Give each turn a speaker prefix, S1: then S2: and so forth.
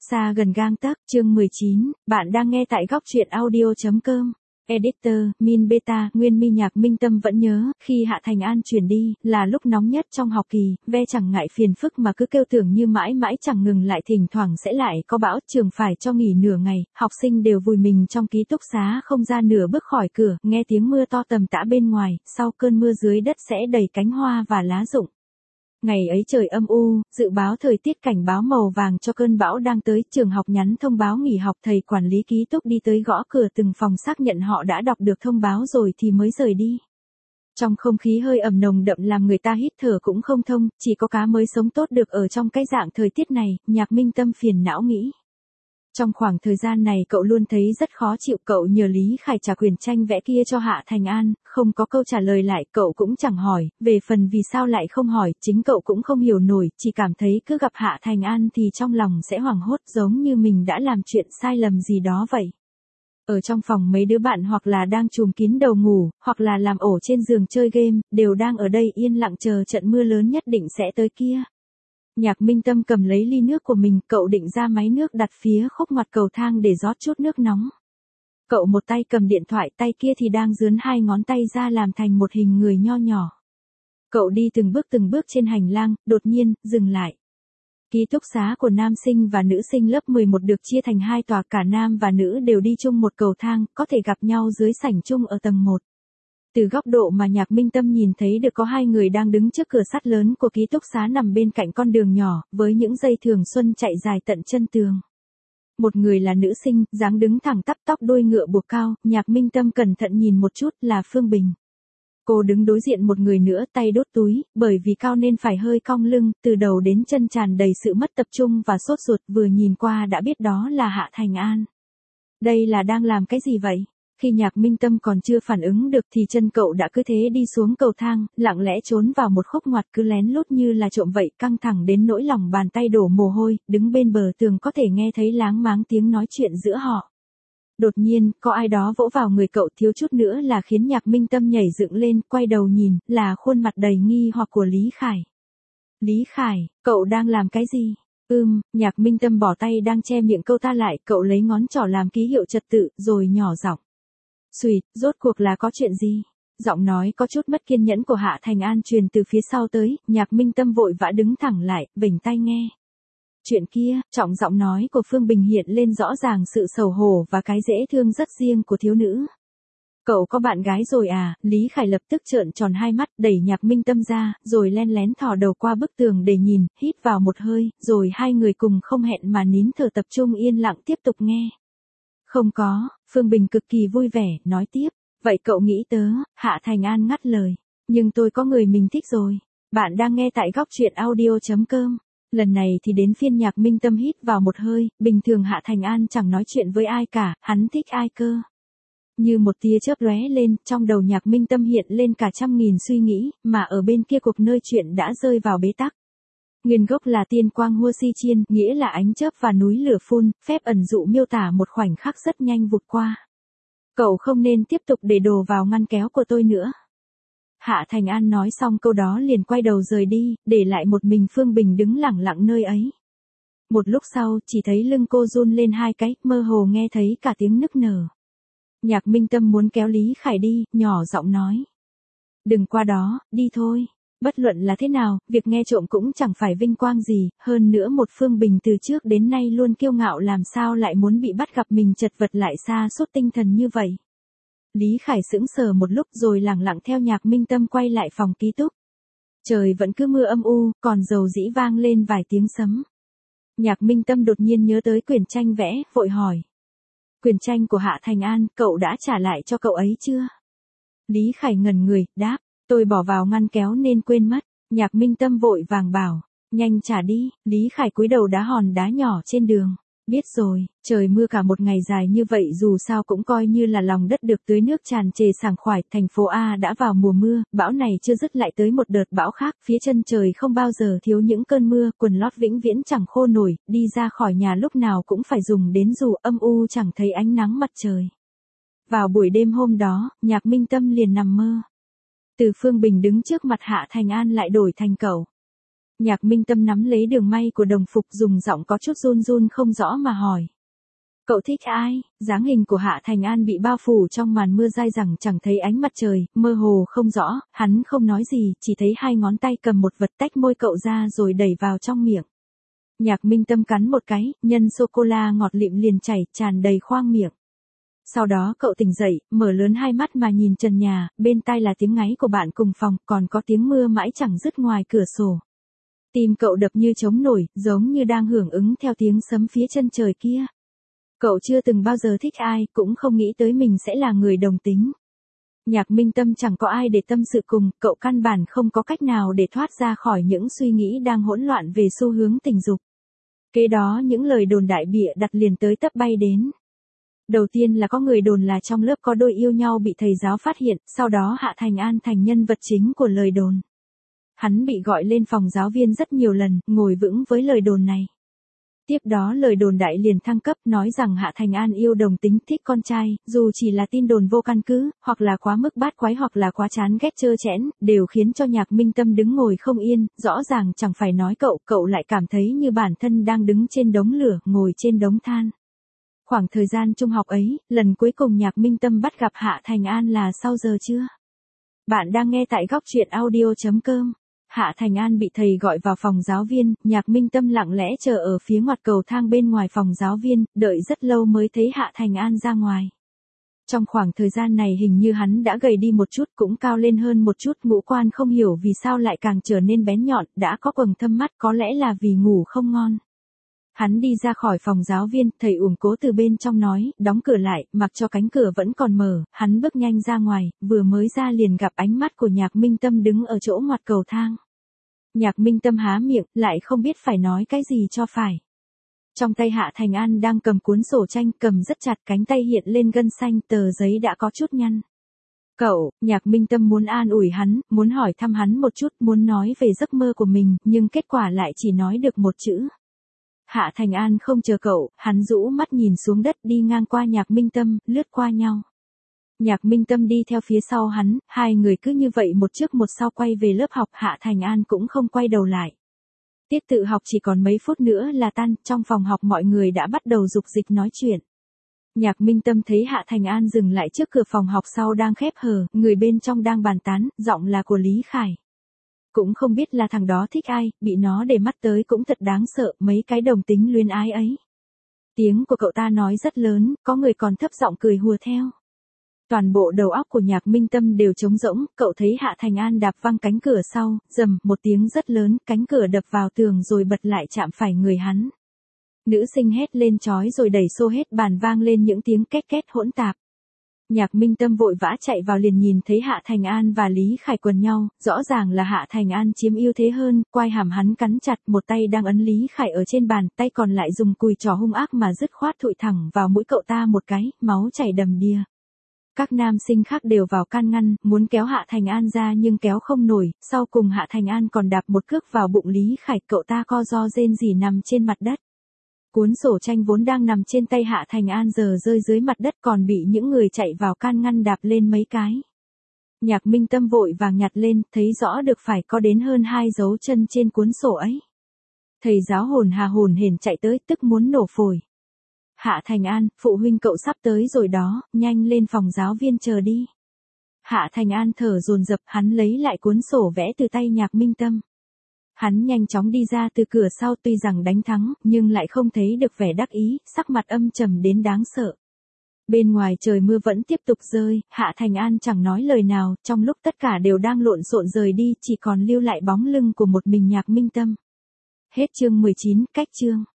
S1: Xa gần gang tấc, chương 19, bạn đang nghe tại góc truyện audio.com. Editor, Min Beta, Nguyên Mi. Nhạc Minh Tâm vẫn nhớ, khi Hạ Thành An chuyển đi, là lúc nóng nhất trong học kỳ, ve chẳng ngại phiền phức mà cứ kêu tưởng như mãi mãi chẳng ngừng lại, thỉnh thoảng sẽ lại có bão, trường phải cho nghỉ nửa ngày, học sinh đều vùi mình trong ký túc xá không ra nửa bước khỏi cửa, nghe tiếng mưa to tầm tã bên ngoài, sau cơn mưa dưới đất sẽ đầy cánh hoa và lá rụng. Ngày ấy trời âm u, dự báo thời tiết cảnh báo màu vàng cho cơn bão đang tới, trường học nhắn thông báo nghỉ học, thầy quản lý ký túc đi tới gõ cửa từng phòng xác nhận họ đã đọc được thông báo rồi thì mới rời đi. Trong không khí hơi ẩm nồng đậm làm người ta hít thở cũng không thông, chỉ có cá mới sống tốt được ở trong cái dạng thời tiết này, Nhạc Minh Tâm phiền não nghĩ. Trong khoảng thời gian này cậu luôn thấy rất khó chịu, cậu nhờ Lý Khải trả quyển tranh vẽ kia cho Hạ Thành An, không có câu trả lời lại, cậu cũng chẳng hỏi, về phần vì sao lại không hỏi, chính cậu cũng không hiểu nổi, chỉ cảm thấy cứ gặp Hạ Thành An thì trong lòng sẽ hoảng hốt giống như mình đã làm chuyện sai lầm gì đó vậy. Ở trong phòng mấy đứa bạn hoặc là đang trùm kín đầu ngủ, hoặc là làm ổ trên giường chơi game, đều đang ở đây yên lặng chờ trận mưa lớn nhất định sẽ tới kia. Nhạc Minh Tâm cầm lấy ly nước của mình, cậu định ra máy nước đặt phía khúc ngoặt cầu thang để rót chút nước nóng. Cậu một tay cầm điện thoại, tay kia thì đang dướn hai ngón tay ra làm thành một hình người nho nhỏ. Cậu đi từng bước trên hành lang, đột nhiên, dừng lại. Ký túc xá của nam sinh và nữ sinh lớp 11 được chia thành hai tòa, cả nam và nữ đều đi chung một cầu thang, có thể gặp nhau dưới sảnh chung ở tầng 1. Từ góc độ mà Nhạc Minh Tâm nhìn thấy được có hai người đang đứng trước cửa sắt lớn của ký túc xá nằm bên cạnh con đường nhỏ, với những dây thường xuân chạy dài tận chân tường. Một người là nữ sinh, dáng đứng thẳng tắp, tóc đuôi ngựa buộc cao, Nhạc Minh Tâm cẩn thận nhìn một chút là Phương Bình. Cô đứng đối diện một người nữa, tay đốt túi, bởi vì cao nên phải hơi cong lưng, từ đầu đến chân tràn đầy sự mất tập trung và sốt ruột, vừa nhìn qua đã biết đó là Hạ Thành An. Đây là đang làm cái gì vậy? Khi Nhạc Minh Tâm còn chưa phản ứng được thì chân cậu đã cứ thế đi xuống cầu thang, lặng lẽ trốn vào một khúc ngoặt, cứ lén lút như là trộm vậy, căng thẳng đến nỗi lòng bàn tay đổ mồ hôi, đứng bên bờ tường có thể nghe thấy láng máng tiếng nói chuyện giữa họ. Đột nhiên, có ai đó vỗ vào người cậu, thiếu chút nữa là khiến Nhạc Minh Tâm nhảy dựng lên, quay đầu nhìn, là khuôn mặt đầy nghi hoặc của Lý Khải. Lý Khải, cậu đang làm cái gì? Nhạc Minh Tâm bỏ tay đang che miệng câu ta lại, cậu lấy ngón trỏ làm ký hiệu trật tự, rồi nhỏ giọng. Xùyệt, rốt cuộc là có chuyện gì? Giọng nói có chút mất kiên nhẫn của Hạ Thành An truyền từ phía sau tới, Nhạc Minh Tâm vội vã đứng thẳng lại, vểnh tai nghe. Chuyện kia, trọng giọng nói của Phương Bình hiện lên rõ ràng sự xấu hổ và cái dễ thương rất riêng của thiếu nữ. Cậu có bạn gái rồi à? Lý Khải lập tức trợn tròn hai mắt, đẩy Nhạc Minh Tâm ra, rồi len lén thò đầu qua bức tường để nhìn, hít vào một hơi, rồi hai người cùng không hẹn mà nín thở tập trung yên lặng tiếp tục nghe. Không có, Phương Bình cực kỳ vui vẻ, nói tiếp, vậy cậu nghĩ tớ? Hạ Thành An ngắt lời, nhưng tôi có người mình thích rồi. Bạn đang nghe tại góc truyện audio.com. Lần này thì đến phiên Nhạc Minh Tâm hít vào một hơi, bình thường Hạ Thành An chẳng nói chuyện với ai cả, hắn thích ai cơ? Như một tia chớp lóe lên, trong đầu Nhạc Minh Tâm hiện lên cả trăm nghìn suy nghĩ, mà ở bên kia cuộc nơi chuyện đã rơi vào bế tắc. Nguyên gốc là tiên quang hua si chiên, nghĩa là ánh chớp và núi lửa phun, phép ẩn dụ miêu tả một khoảnh khắc rất nhanh vụt qua. Cậu không nên tiếp tục để đồ vào ngăn kéo của tôi nữa. Hạ Thành An nói xong câu đó liền quay đầu rời đi, để lại một mình Phương Bình đứng lẳng lặng nơi ấy. Một lúc sau, chỉ thấy lưng cô run lên hai cái, mơ hồ nghe thấy cả tiếng nức nở. Nhạc Minh Tâm muốn kéo Lý Khải đi, nhỏ giọng nói. Đừng qua đó, đi thôi. Bất luận là thế nào, việc nghe trộm cũng chẳng phải vinh quang gì, hơn nữa một Phương Bình từ trước đến nay luôn kiêu ngạo làm sao lại muốn bị bắt gặp mình chật vật lại sa sút tinh thần như vậy. Lý Khải sững sờ một lúc rồi lẳng lặng theo Nhạc Minh Tâm quay lại phòng ký túc. Trời vẫn cứ mưa âm u, còn dầu dĩ vang lên vài tiếng sấm. Nhạc Minh Tâm đột nhiên nhớ tới quyển tranh vẽ, vội hỏi. Quyển tranh của Hạ Thành An, cậu đã trả lại cho cậu ấy chưa? Lý Khải ngẩn người, đáp. Tôi bỏ vào ngăn kéo nên quên mất. Nhạc Minh Tâm vội vàng bảo, nhanh trả đi. Lý Khải cúi đầu đá hòn đá nhỏ trên đường. Biết rồi, trời mưa cả một ngày dài như vậy dù sao cũng coi như là lòng đất được tưới nước tràn trề sảng khoái. Thành phố A đã vào mùa mưa, bão này chưa dứt lại tới một đợt bão khác. Phía chân trời không bao giờ thiếu những cơn mưa, quần lót vĩnh viễn chẳng khô nổi, đi ra khỏi nhà lúc nào cũng phải dùng đến dù, âm u chẳng thấy ánh nắng mặt trời. Vào buổi đêm hôm đó, Nhạc Minh Tâm liền nằm mơ. Từ Phương Bình đứng trước mặt Hạ Thành An lại đổi thành cậu. Nhạc Minh Tâm nắm lấy đường may của đồng phục dùng giọng có chút run run không rõ mà hỏi. Cậu thích ai? Dáng hình của Hạ Thành An bị bao phủ trong màn mưa dai dẳng chẳng thấy ánh mặt trời, mơ hồ không rõ, hắn không nói gì, chỉ thấy hai ngón tay cầm một vật tách môi cậu ra rồi đẩy vào trong miệng. Nhạc Minh Tâm cắn một cái, nhân sô-cô-la ngọt lịm liền chảy, tràn đầy khoang miệng. Sau đó cậu tỉnh dậy, mở lớn hai mắt mà nhìn trần nhà, bên tai là tiếng ngáy của bạn cùng phòng, còn có tiếng mưa mãi chẳng dứt ngoài cửa sổ. Tim cậu đập như trống nổi, giống như đang hưởng ứng theo tiếng sấm phía chân trời kia. Cậu chưa từng bao giờ thích ai, cũng không nghĩ tới mình sẽ là người đồng tính. Nhạc Minh Tâm chẳng có ai để tâm sự cùng, cậu căn bản không có cách nào để thoát ra khỏi những suy nghĩ đang hỗn loạn về xu hướng tình dục. Kế đó những lời đồn đại bịa đặt liền tới tấp bay đến. Đầu tiên là có người đồn là trong lớp có đôi yêu nhau bị thầy giáo phát hiện, sau đó Hạ Thành An thành nhân vật chính của lời đồn. Hắn bị gọi lên phòng giáo viên rất nhiều lần, ngồi vững với lời đồn này. Tiếp đó lời đồn đại liền thăng cấp nói rằng Hạ Thành An yêu đồng tính thích con trai, dù chỉ là tin đồn vô căn cứ, hoặc là quá mức bát quái hoặc là quá chán ghét trơ trẽn, đều khiến cho Nhạc Minh Tâm đứng ngồi không yên, rõ ràng chẳng phải nói cậu lại cảm thấy như bản thân đang đứng trên đống lửa, ngồi trên đống than. Khoảng thời gian trung học ấy, lần cuối cùng Nhạc Minh Tâm bắt gặp Hạ Thành An là sau giờ trưa. Bạn đang nghe tại góc truyện audio.com. Hạ Thành An bị thầy gọi vào phòng giáo viên, Nhạc Minh Tâm lặng lẽ chờ ở phía ngoặt cầu thang bên ngoài phòng giáo viên, đợi rất lâu mới thấy Hạ Thành An ra ngoài. Trong khoảng thời gian này hình như hắn đã gầy đi một chút, cũng cao lên hơn một chút, ngũ quan không hiểu vì sao lại càng trở nên bén nhọn, đã có quầng thâm mắt, có lẽ là vì ngủ không ngon. Hắn đi ra khỏi phòng giáo viên, thầy Uổng Cố từ bên trong nói, đóng cửa lại, mặc cho cánh cửa vẫn còn mở, hắn bước nhanh ra ngoài, vừa mới ra liền gặp ánh mắt của Nhạc Minh Tâm đứng ở chỗ ngoặt cầu thang. Nhạc Minh Tâm há miệng, lại không biết phải nói cái gì cho phải. Trong tay Hạ Thành An đang cầm cuốn sổ tranh, cầm rất chặt, cánh tay hiện lên gân xanh, tờ giấy đã có chút nhăn. Nhạc Minh Tâm muốn an ủi hắn, muốn hỏi thăm hắn một chút, muốn nói về giấc mơ của mình, nhưng kết quả lại chỉ nói được một chữ. Hạ Thành An không chờ cậu, hắn rũ mắt nhìn xuống đất đi ngang qua Nhạc Minh Tâm, lướt qua nhau. Nhạc Minh Tâm đi theo phía sau hắn, hai người cứ như vậy một trước một sau quay về lớp học, Hạ Thành An cũng không quay đầu lại. Tiết tự học chỉ còn mấy phút nữa là tan, trong phòng học mọi người đã bắt đầu rục dịch nói chuyện. Nhạc Minh Tâm thấy Hạ Thành An dừng lại trước cửa phòng học sau đang khép hờ, người bên trong đang bàn tán, giọng là của Lý Khải. Cũng không biết là thằng đó thích ai, bị nó để mắt tới cũng thật đáng sợ, mấy cái đồng tính luyến ái ấy. Tiếng của cậu ta nói rất lớn, có người còn thấp giọng cười hùa theo. Toàn bộ đầu óc của Nhạc Minh Tâm đều trống rỗng, cậu thấy Hạ Thành An đạp văng cánh cửa sau, rầm một tiếng rất lớn, cánh cửa đập vào tường rồi bật lại chạm phải người hắn. Nữ sinh hét lên chói rồi đẩy xô hết bàn, vang lên những tiếng két két hỗn tạp. Nhạc Minh Tâm vội vã chạy vào liền nhìn thấy Hạ Thành An và Lý Khải quần nhau, rõ ràng là Hạ Thành An chiếm ưu thế hơn, quai hàm hắn cắn chặt, một tay đang ấn Lý Khải ở trên bàn, tay còn lại dùng cùi trỏ hung ác mà dứt khoát thụi thẳng vào mũi cậu ta một cái, máu chảy đầm đìa. Các nam sinh khác đều vào can ngăn, muốn kéo Hạ Thành An ra nhưng kéo không nổi, sau cùng Hạ Thành An còn đạp một cước vào bụng Lý Khải, cậu ta co ro rên rỉ nằm trên mặt đất. Cuốn sổ tranh vốn đang nằm trên tay Hạ Thành An giờ rơi dưới mặt đất, còn bị những người chạy vào can ngăn đạp lên mấy cái. Nhạc Minh Tâm vội vàng nhặt lên, thấy rõ được phải có đến hơn 2 dấu chân trên cuốn sổ ấy. Thầy giáo hồn hển chạy tới, tức muốn nổ phổi. Hạ Thành An, phụ huynh cậu sắp tới rồi đó, nhanh lên phòng giáo viên chờ đi. Hạ Thành An thở dồn dập, hắn lấy lại cuốn sổ vẽ từ tay Nhạc Minh Tâm. Hắn nhanh chóng đi ra từ cửa sau, tuy rằng đánh thắng, nhưng lại không thấy được vẻ đắc ý, sắc mặt âm trầm đến đáng sợ. Bên ngoài trời mưa vẫn tiếp tục rơi, Hạ Thành An chẳng nói lời nào, trong lúc tất cả đều đang lộn xộn rời đi, chỉ còn lưu lại bóng lưng của một mình Nhạc Minh Tâm. Hết chương 19, cách chương.